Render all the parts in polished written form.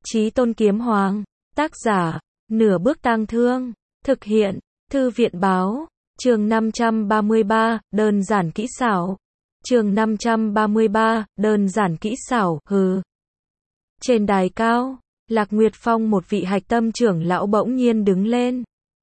Chí Tôn Kiếm Hoàng. Tác giả, Nửa Bước Tang Thương. Thực hiện, Thư viện Báo. Chương 533, đơn giản kỹ xảo. Chương 533, đơn giản kỹ xảo, hừ. Trên đài cao, Lạc Nguyệt Phong một vị hạch tâm trưởng lão bỗng nhiên đứng lên.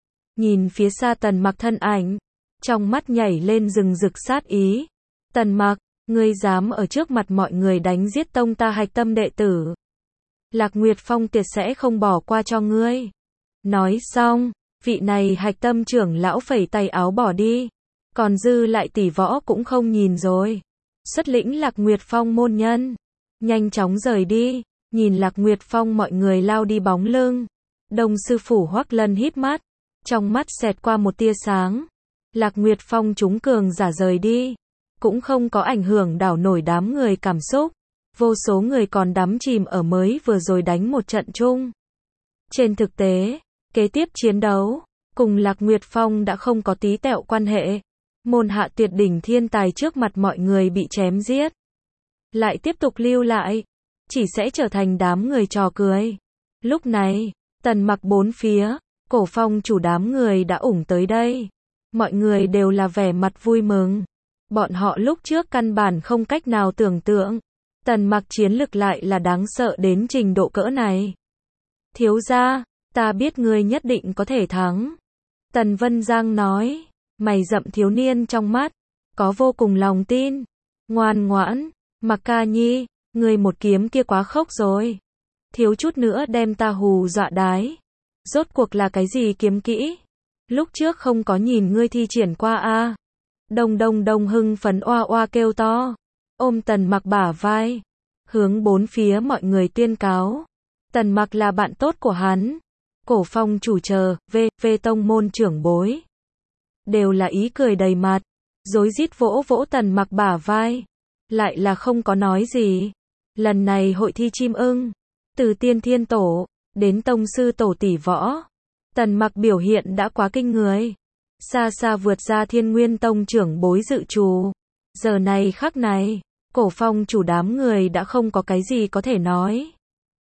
Nhìn phía xa Tần Mặc thân ảnh, trong mắt nhảy lên rừng rực sát ý. Tần Mặc, ngươi dám ở trước mặt mọi người đánh giết tông ta hạch tâm đệ tử. Lạc Nguyệt Phong tuyệt sẽ không bỏ qua cho ngươi. Nói xong, vị này hạch tâm trưởng lão phẩy tay áo bỏ đi. Còn dư lại tỷ võ cũng không nhìn rồi. Xuất lĩnh Lạc Nguyệt Phong môn nhân, nhanh chóng rời đi. Nhìn Lạc Nguyệt Phong mọi người lao đi bóng lưng. Đồng sư phủ Hoắc Lân híp mắt, trong mắt xẹt qua một tia sáng. Lạc Nguyệt Phong chúng cường giả rời đi, cũng không có ảnh hưởng đảo nổi đám người cảm xúc. Vô số người còn đắm chìm ở mới vừa rồi đánh một trận chung. Trên thực tế, kế tiếp chiến đấu, cùng Lạc Nguyệt Phong đã không có tí tẹo quan hệ. Môn hạ tuyệt đỉnh thiên tài trước mặt mọi người bị chém giết. Lại tiếp tục lưu lại, chỉ sẽ trở thành đám người trò cười. Lúc này, Tần Mặc bốn phía, Cổ Phong chủ đám người đã ủng tới đây. Mọi người đều là vẻ mặt vui mừng. Bọn họ lúc trước căn bản không cách nào tưởng tượng. Tần Mặc chiến lực lại là đáng sợ đến trình độ cỡ này. Thiếu gia, ta biết ngươi nhất định có thể thắng. Tần Vân Giang nói, mày rậm thiếu niên trong mắt, có vô cùng lòng tin. Ngoan ngoãn, Mặc ca nhi, ngươi một kiếm kia quá khốc rồi. Thiếu chút nữa đem ta hù dọa đái. Rốt cuộc là cái gì kiếm kỹ? Lúc trước không có nhìn ngươi thi triển qua a. Đông đông đông hưng phấn oa oa kêu to. Ôm Tần Mặc bả vai, hướng bốn phía mọi người tuyên cáo. Tần Mặc là bạn tốt của hắn. Cổ Phong chủ chờ, về tông môn trưởng bối. Đều là ý cười đầy mặt, rối rít vỗ vỗ Tần Mặc bả vai. Lại là không có nói gì. Lần này hội thi chim ưng, từ tiên thiên tổ, đến tông sư tổ tỷ võ. Tần Mặc biểu hiện đã quá kinh người. Xa xa vượt ra Thiên Nguyên Tông trưởng bối dự trù. Giờ này khắc này, Cổ Phong chủ đám người đã không có cái gì có thể nói.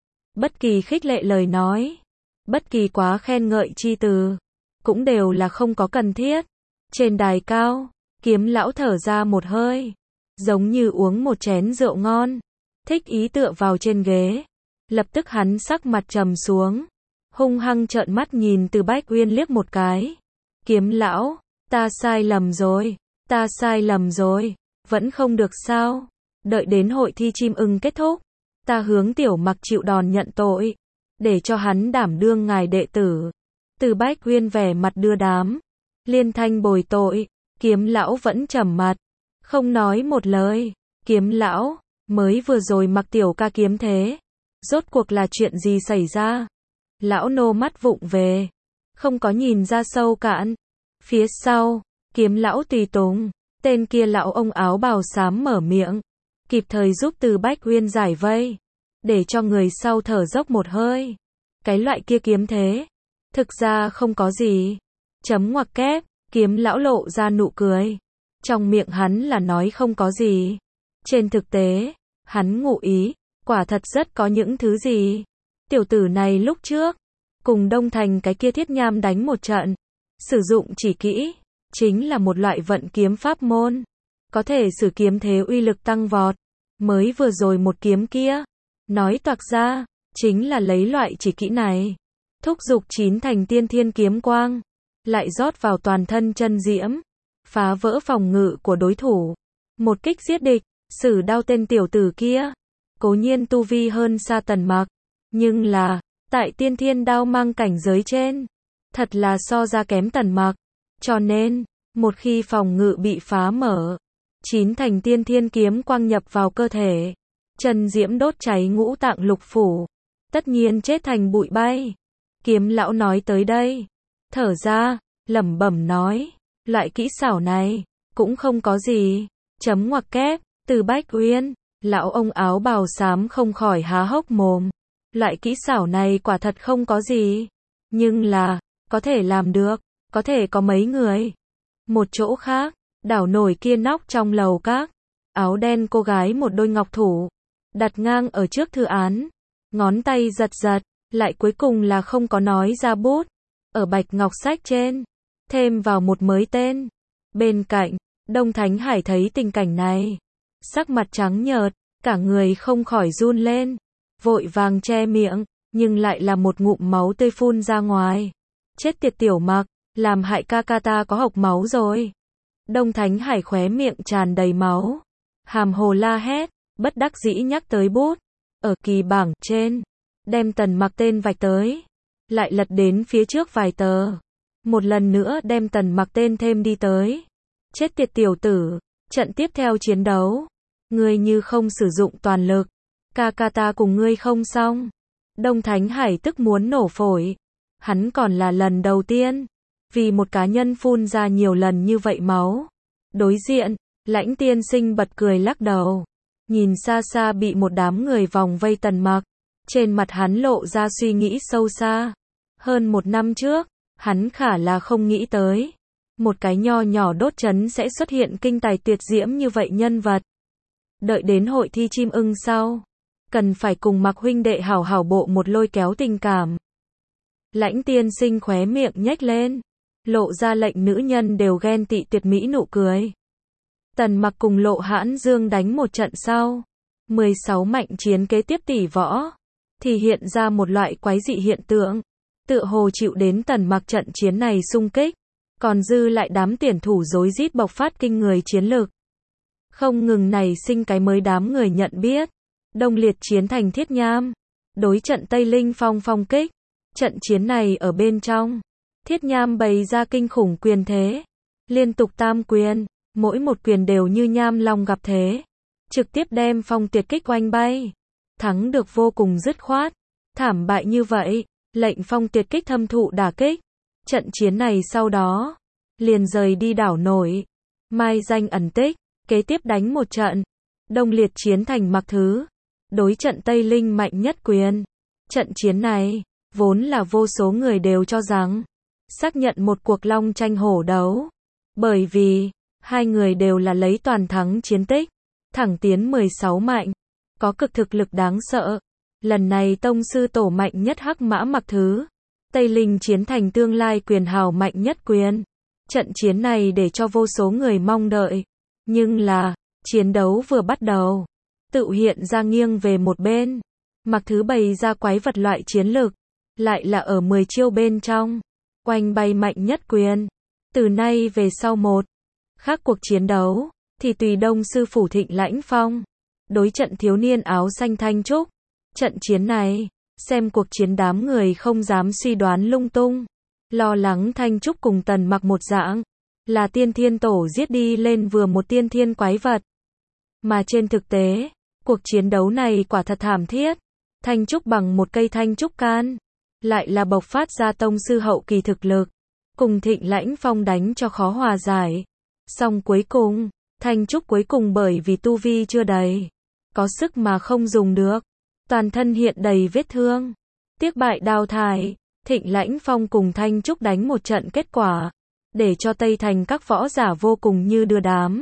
Bất kỳ khích lệ lời nói, bất kỳ quá khen ngợi chi từ, cũng đều là không có cần thiết. Trên đài cao, Kiếm lão thở ra một hơi, giống như uống một chén rượu ngon, thích ý tựa vào trên ghế. Lập tức hắn sắc mặt trầm xuống, hung hăng trợn mắt nhìn Từ Bách Uyên liếc một cái. Kiếm lão, ta sai lầm rồi, ta sai lầm rồi, vẫn không được sao? Đợi đến hội thi chim ưng kết thúc, ta hướng Tiểu Mặc chịu đòn nhận tội, để cho hắn đảm đương ngài đệ tử. Từ Bách Uyên vẻ mặt đưa đám, liên thanh bồi tội. Kiếm lão vẫn trầm mặt, không nói một lời. Kiếm lão, mới vừa rồi Mặc tiểu ca kiếm thế, rốt cuộc là chuyện gì xảy ra? Lão nô mắt vụng về, không có nhìn ra sâu cạn. Phía sau, Kiếm lão tùy tùng, tên kia lão ông áo bào xám mở miệng, kịp thời giúp Từ Bách Uyên giải vây, để cho người sau thở dốc một hơi. Cái loại kia kiếm thế, thực ra không có gì. Chấm ngoặc kép, Kiếm lão lộ ra nụ cười. Trong miệng hắn là nói không có gì. Trên thực tế, hắn ngụ ý, quả thật rất có những thứ gì. Tiểu tử này lúc trước, cùng Đông Thành cái kia thiết nham đánh một trận, sử dụng chỉ kỹ, chính là một loại vận kiếm pháp môn. Có thể sử kiếm thế uy lực tăng vọt. Mới vừa rồi một kiếm kia, nói toạc ra, chính là lấy loại chỉ kỹ này. Thúc giục 9 thành tiên thiên kiếm quang, lại rót vào toàn thân chân diễm, phá vỡ phòng ngự của đối thủ. Một kích giết địch, sử đao tên tiểu tử kia. Cố nhiên tu vi hơn xa Tần Mặc, nhưng là, tại tiên thiên đao mang cảnh giới trên, thật là so ra kém Tần Mặc. Cho nên, một khi phòng ngự bị phá mở, 9 thành tiên thiên kiếm quang nhập vào cơ thể, chân diễm đốt cháy ngũ tạng lục phủ, tất nhiên chết thành bụi bay. Kiếm lão nói tới đây, thở ra, lẩm bẩm nói, loại kỹ xảo này, cũng không có gì. Chấm ngoặc kép, Từ Bách Uyên, lão ông áo bào xám không khỏi há hốc mồm. Loại kỹ xảo này quả thật không có gì. Nhưng là, có thể làm được, có thể có mấy người. Một chỗ khác, đảo nổi kia nóc trong lầu các, áo đen cô gái một đôi ngọc thủ, đặt ngang ở trước thư án. ngón tay giật giật, lại cuối cùng là không có nói ra bút. Ở bạch ngọc sách trên, thêm vào một mới tên. Bên cạnh, Đông Thánh Hải thấy tình cảnh này, sắc mặt trắng nhợt, cả người không khỏi run lên, vội vàng che miệng, nhưng lại là một ngụm máu tươi phun ra ngoài. Chết tiệt Tiểu Mặc, làm hại ca ca ta có hộc máu rồi. Đông Thánh Hải khóe miệng tràn đầy máu, hàm hồ la hét, bất đắc dĩ nhắc tới bút, ở kỳ bảng trên, đem Tần Mặc tên vạch tới, lại lật đến phía trước vài tờ, một lần nữa đem Tần Mặc tên thêm đi tới. Chết tiệt tiểu tử, trận tiếp theo chiến đấu, ngươi như không sử dụng toàn lực, ca ca ta cùng ngươi không xong. Đông Thánh Hải tức muốn nổ phổi, hắn còn là lần đầu tiên, vì một cá nhân phun ra nhiều lần như vậy máu. Đối diện, Lãnh tiên sinh bật cười lắc đầu, nhìn xa xa bị một đám người vòng vây Tần Mặc, trên mặt hắn lộ ra suy nghĩ sâu xa. Hơn 1 năm trước, hắn khả là không nghĩ tới, một cái nho nhỏ đốt trấn sẽ xuất hiện kinh tài tuyệt diễm như vậy nhân vật. Đợi đến hội thi chim ưng sau, cần phải cùng Mặc huynh đệ hảo hảo bộ một lôi kéo tình cảm. Lãnh tiên sinh khóe miệng nhếch lên, lộ ra lệnh nữ nhân đều ghen tị tuyệt mỹ nụ cười. Tần Mặc cùng Lộ Hãn Dương đánh một trận sau, 16 mạnh chiến kế tiếp tỷ võ, thì hiện ra một loại quái dị hiện tượng, tựa hồ chịu đến Tần Mặc trận chiến này xung kích, còn dư lại đám tuyển thủ rối rít bộc phát kinh người chiến lực. Không ngừng nảy sinh cái mới đám người nhận biết, Đông Liệt chiến thành Thiết Nham, đối trận Tây Linh Phong phong kích. Trận chiến này ở bên trong, Thiết Nham bày ra kinh khủng quyền thế, liên tục tam quyền, mỗi một quyền đều như nham long gặp thế, trực tiếp đem Phong tuyệt kích oanh bay, thắng được vô cùng dứt khoát. Thảm bại như vậy, lệnh Phong tuyệt kích thâm thụ đả kích. Trận chiến này sau đó, liền rời đi đảo nổi, mai danh ẩn tích, kế tiếp đánh một trận, Đông Liệt chiến thành Mặc Thứ, đối trận Tây Linh mạnh nhất quyền. Trận chiến này, vốn là vô số người đều cho rằng, xác nhận một cuộc long tranh hổ đấu, bởi vì, hai người đều là lấy toàn thắng chiến tích, thẳng tiến 16 mạnh, có cực thực lực đáng sợ. Lần này tông sư tổ mạnh nhất Hắc Mã Mặc Thứ, Tây Linh chiến thành tương lai quyền hào mạnh nhất quyền. Trận chiến này để cho vô số người mong đợi, nhưng là, chiến đấu vừa bắt đầu, tự hiện ra nghiêng về một bên. Mặc Thứ bày ra quái vật loại chiến lực, lại là ở 10 chiêu bên trong, oanh bay mạnh nhất quyền. Từ nay về sau một khác cuộc chiến đấu, thì tùy Đông sư phủ Thịnh Lãnh Phong, đối trận thiếu niên áo xanh Thanh Trúc. Trận chiến này, xem cuộc chiến đám người không dám suy đoán lung tung, lo lắng Thanh Trúc cùng Tần Mặc một dạng, là tiên thiên tổ giết đi lên vừa một tiên thiên quái vật. Mà trên thực tế, cuộc chiến đấu này quả thật thảm thiết. Thanh Trúc bằng một cây thanh trúc can, lại là bộc phát ra tông sư hậu kỳ thực lực, cùng Thịnh Lãnh Phong đánh cho khó hòa giải. Song cuối cùng, Thanh Trúc cuối cùng bởi vì tu vi chưa đầy, có sức mà không dùng được, toàn thân hiện đầy vết thương, tiếc bại đào thải. Thịnh Lãnh Phong cùng Thanh Trúc đánh một trận kết quả, để cho Tây Thành các võ giả vô cùng như đưa đám.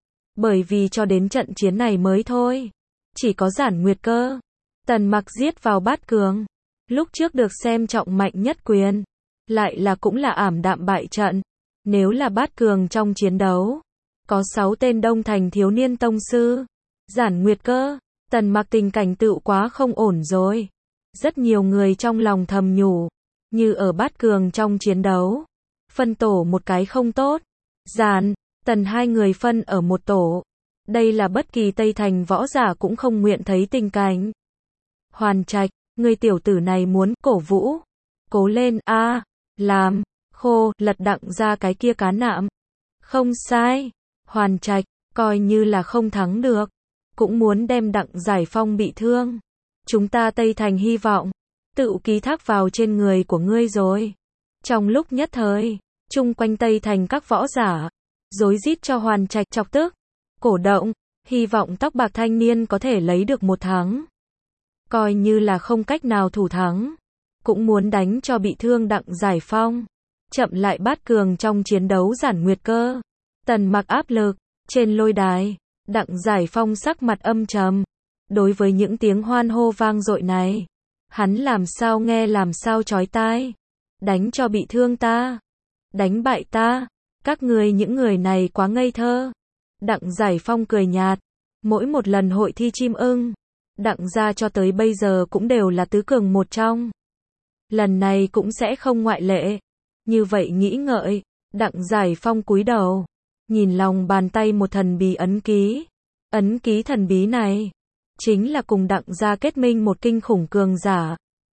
Bởi vì cho đến trận chiến này mới thôi, chỉ có Giản Nguyệt Cơ, Tần Mặc giết vào bát cường, lúc trước được xem trọng mạnh nhất quyền, lại là cũng là ảm đạm bại trận. Nếu là bát cường trong chiến đấu, có 6 tên Đông Thành thiếu niên tông sư, Giản Nguyệt Cơ, Tần Mặc tình cảnh tựu quá không ổn rồi. Rất nhiều người trong lòng thầm nhủ, như ở bát cường trong chiến đấu, phân tổ một cái không tốt, Giản, Tần hai người phân ở một tổ, đây là bất kỳ Tây Thành võ giả cũng không nguyện thấy tình cảnh. Hoàn Trạch, người tiểu tử này muốn cổ vũ, cố lên a, làm khô, lật Đặng ra cái kia cá nạm. Không sai, Hoàn Trạch, coi như là không thắng được, cũng muốn đem Đặng Giải Phong bị thương. Chúng ta Tây Thành hy vọng, tự ký thác vào trên người của ngươi rồi. Trong lúc nhất thời, chung quanh Tây Thành các võ giả, rối rít cho Hoàn Trạch chọc tức, cổ động, hy vọng tóc bạc thanh niên có thể lấy được một thắng. Coi như là không cách nào thủ thắng, cũng muốn đánh cho bị thương Đặng Giải Phong, chậm lại bát cường trong chiến đấu Giản Nguyệt Cơ. Tần Mặc áp lực, trên lôi đài, Đặng Giải Phong sắc mặt âm trầm, đối với những tiếng hoan hô vang dội này, Hắn làm sao nghe làm sao chói tai. Đánh cho bị thương ta. Đánh bại ta. Các ngươi những người này quá ngây thơ. Đặng Giải Phong cười nhạt. Mỗi một lần hội thi chim ưng, Đặng gia cho tới bây giờ cũng đều là tứ cường một trong. Lần này cũng sẽ không ngoại lệ. Như vậy nghĩ ngợi, Đặng Giải Phong cúi đầu, nhìn lòng bàn tay một thần bí ấn ký. Ấn ký thần bí này, chính là cùng Đặng gia kết minh một kinh khủng cường giả.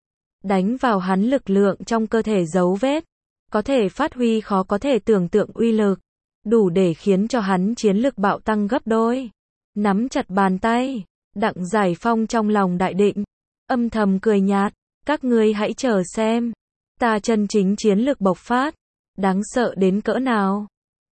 Đánh vào hắn lực lượng trong cơ thể dấu vết, có thể phát huy khó có thể tưởng tượng uy lực, đủ để khiến cho hắn chiến lực bạo tăng gấp đôi. Nắm chặt bàn tay, Đặng Giải Phong trong lòng đại định, âm thầm cười nhạt, các ngươi hãy chờ xem, ta chân chính chiến lực bộc phát, đáng sợ đến cỡ nào.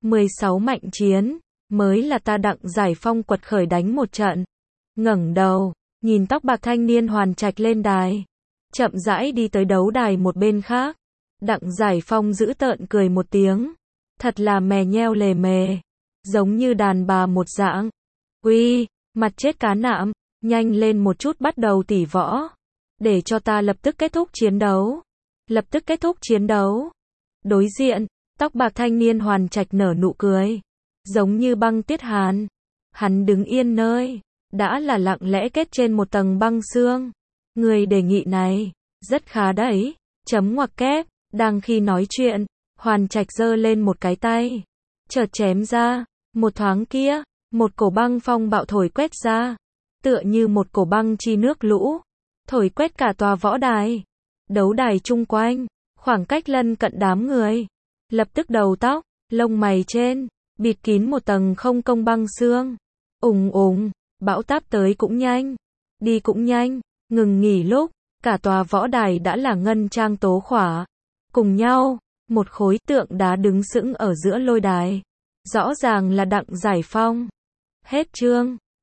16 mạnh chiến, mới là ta Đặng Giải Phong quật khởi đánh một trận. Ngẩng đầu, nhìn tóc bạc thanh niên Hoàn Trạch lên đài, chậm rãi đi tới đấu đài một bên khác. Đặng Giải Phong giữ tợn cười một tiếng, thật là mè nheo lề mề, giống như đàn bà một dạng. Uy, mặt chết cá nạm, nhanh lên một chút bắt đầu tỉ võ, để cho ta lập tức kết thúc chiến đấu. Lập tức kết thúc chiến đấu. Đối diện, tóc bạc thanh niên Hoàn Trạch nở nụ cười, giống như băng tiết hàn. Hắn đứng yên nơi, đã là lặng lẽ kết trên một tầng băng xương. Người đề nghị này, rất khá đấy, chấm ngoặc kép. Đang khi nói chuyện, Hoàn Trạch giơ lên một cái tay, chợt chém ra, một thoáng kia, một cổ băng phong bạo thổi quét ra, tựa như một cổ băng chi nước lũ, thổi quét cả tòa võ đài. Đấu đài chung quanh, khoảng cách lân cận đám người, lập tức đầu tóc, lông mày trên, bịt kín một tầng không công băng xương. Ùng ùng, bão táp tới cũng nhanh, đi cũng nhanh, ngừng nghỉ lúc, cả tòa võ đài đã là ngân trang tố khỏa. Cùng nhau, một khối tượng đá đứng sững ở giữa lôi đài. Rõ ràng là Đặng Giải Phong. Hết chương.